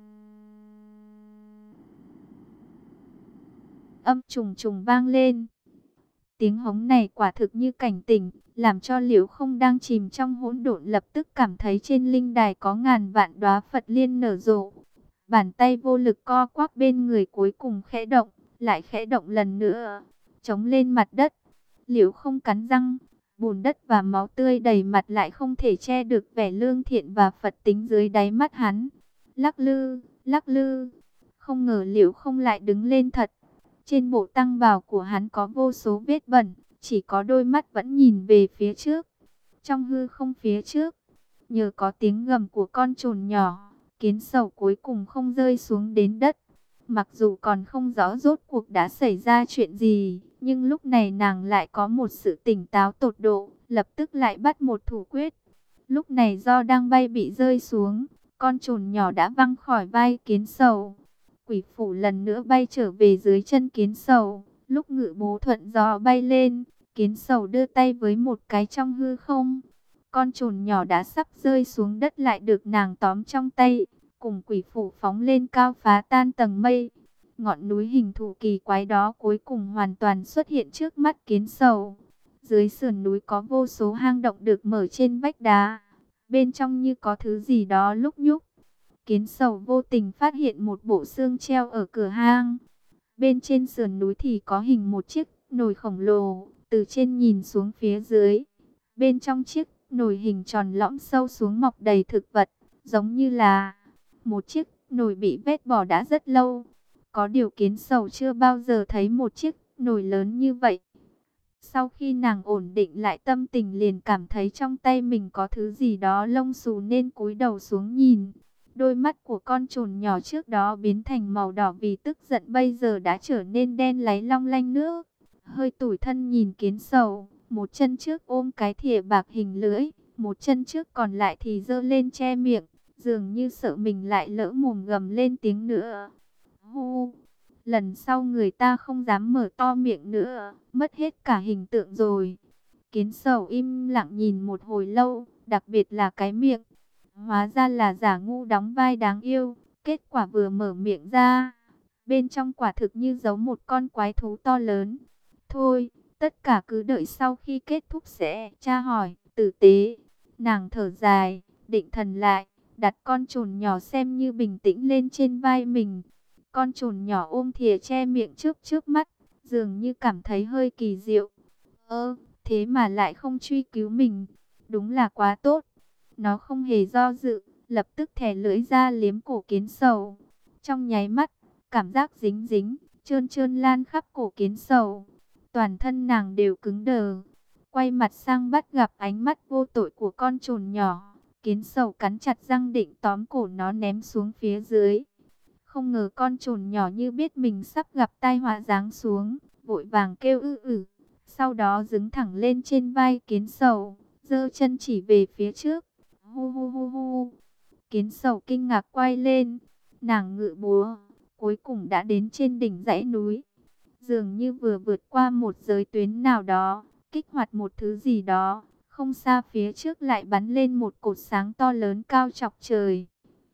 S1: âm trùng trùng vang lên. Tiếng hống này quả thực như cảnh tỉnh, làm cho Liễu Không đang chìm trong hỗn độn lập tức cảm thấy trên linh đài có ngàn vạn đóa Phật liên nở rộ. Bàn tay vô lực co quắp bên người cuối cùng khẽ động, lại khẽ động lần nữa, chống lên mặt đất. Liễu Không cắn răng, bùn đất và máu tươi đầy mặt lại không thể che được vẻ lương thiện và Phật tính dưới đáy mắt hắn. Lắc lư, lắc lư, không ngờ Liễu Không lại đứng lên thật. Trên bộ tăng bào của hắn có vô số vết bẩn, chỉ có đôi mắt vẫn nhìn về phía trước. Trong hư không phía trước, nhờ có tiếng gầm của con trồn nhỏ, kiến sầu cuối cùng không rơi xuống đến đất. Mặc dù còn không rõ rốt cuộc đã xảy ra chuyện gì, nhưng lúc này nàng lại có một sự tỉnh táo tột độ, lập tức lại bắt một thủ quyết. Lúc này do đang bay bị rơi xuống, con trồn nhỏ đã văng khỏi vai kiến sầu. Quỷ phủ lần nữa bay trở về dưới chân kiến sầu. Lúc ngự bố thuận gió bay lên, kiến sầu đưa tay với một cái trong hư không. Con trồn nhỏ đã sắp rơi xuống đất lại được nàng tóm trong tay, cùng quỷ phủ phóng lên cao phá tan tầng mây. Ngọn núi hình thù kỳ quái đó cuối cùng hoàn toàn xuất hiện trước mắt kiến sầu. Dưới sườn núi có vô số hang động được mở trên vách đá. Bên trong như có thứ gì đó lúc nhúc. Kiến sầu vô tình phát hiện một bộ xương treo ở cửa hang. Bên trên sườn núi thì có hình một chiếc nồi khổng lồ, từ trên nhìn xuống phía dưới. Bên trong chiếc nồi hình tròn lõm sâu xuống mọc đầy thực vật, giống như là một chiếc nồi bị vét bỏ đã rất lâu. Có điều kiến sầu chưa bao giờ thấy một chiếc nồi lớn như vậy. Sau khi nàng ổn định lại tâm tình liền cảm thấy trong tay mình có thứ gì đó lông xù nên cúi đầu xuống nhìn. Đôi mắt của con trồn nhỏ trước đó biến thành màu đỏ vì tức giận bây giờ đã trở nên đen láy long lanh nước. Hơi tủi thân nhìn kiến sầu, một chân trước ôm cái thìa bạc hình lưỡi, một chân trước còn lại thì giơ lên che miệng, dường như sợ mình lại lỡ mồm gầm lên tiếng nữa. Hu, lần sau người ta không dám mở to miệng nữa, mất hết cả hình tượng rồi. Kiến sầu im lặng nhìn một hồi lâu, đặc biệt là cái miệng. Hóa ra là giả ngu đóng vai đáng yêu, kết quả vừa mở miệng ra, bên trong quả thực như giấu một con quái thú to lớn. Thôi, tất cả cứ đợi sau khi kết thúc sẽ tra hỏi, tử tế. Nàng thở dài, định thần lại, đặt con trồn nhỏ xem như bình tĩnh lên trên vai mình. Con trồn nhỏ ôm thìa che miệng trước trước mắt, dường như cảm thấy hơi kỳ diệu. Thế mà lại không truy cứu mình, đúng là quá tốt. Nó không hề do dự, lập tức thè lưỡi ra liếm cổ kiến sầu. Trong nháy mắt, cảm giác dính dính, trơn trơn lan khắp cổ kiến sầu. Toàn thân nàng đều cứng đờ. Quay mặt sang bắt gặp ánh mắt vô tội của con trồn nhỏ. Kiến sầu cắn chặt răng định tóm cổ nó ném xuống phía dưới. Không ngờ con trồn nhỏ như biết mình sắp gặp tai họa giáng xuống, vội vàng kêu ư ử. Sau đó đứng thẳng lên trên vai kiến sầu, giơ chân chỉ về phía trước. Hu hu hu hu. Kiến sầu kinh ngạc quay lên, nàng ngự búa, cuối cùng đã đến trên đỉnh dãy núi. Dường như vừa vượt qua một giới tuyến nào đó, kích hoạt một thứ gì đó. Không xa phía trước lại bắn lên một cột sáng to lớn cao chọc trời.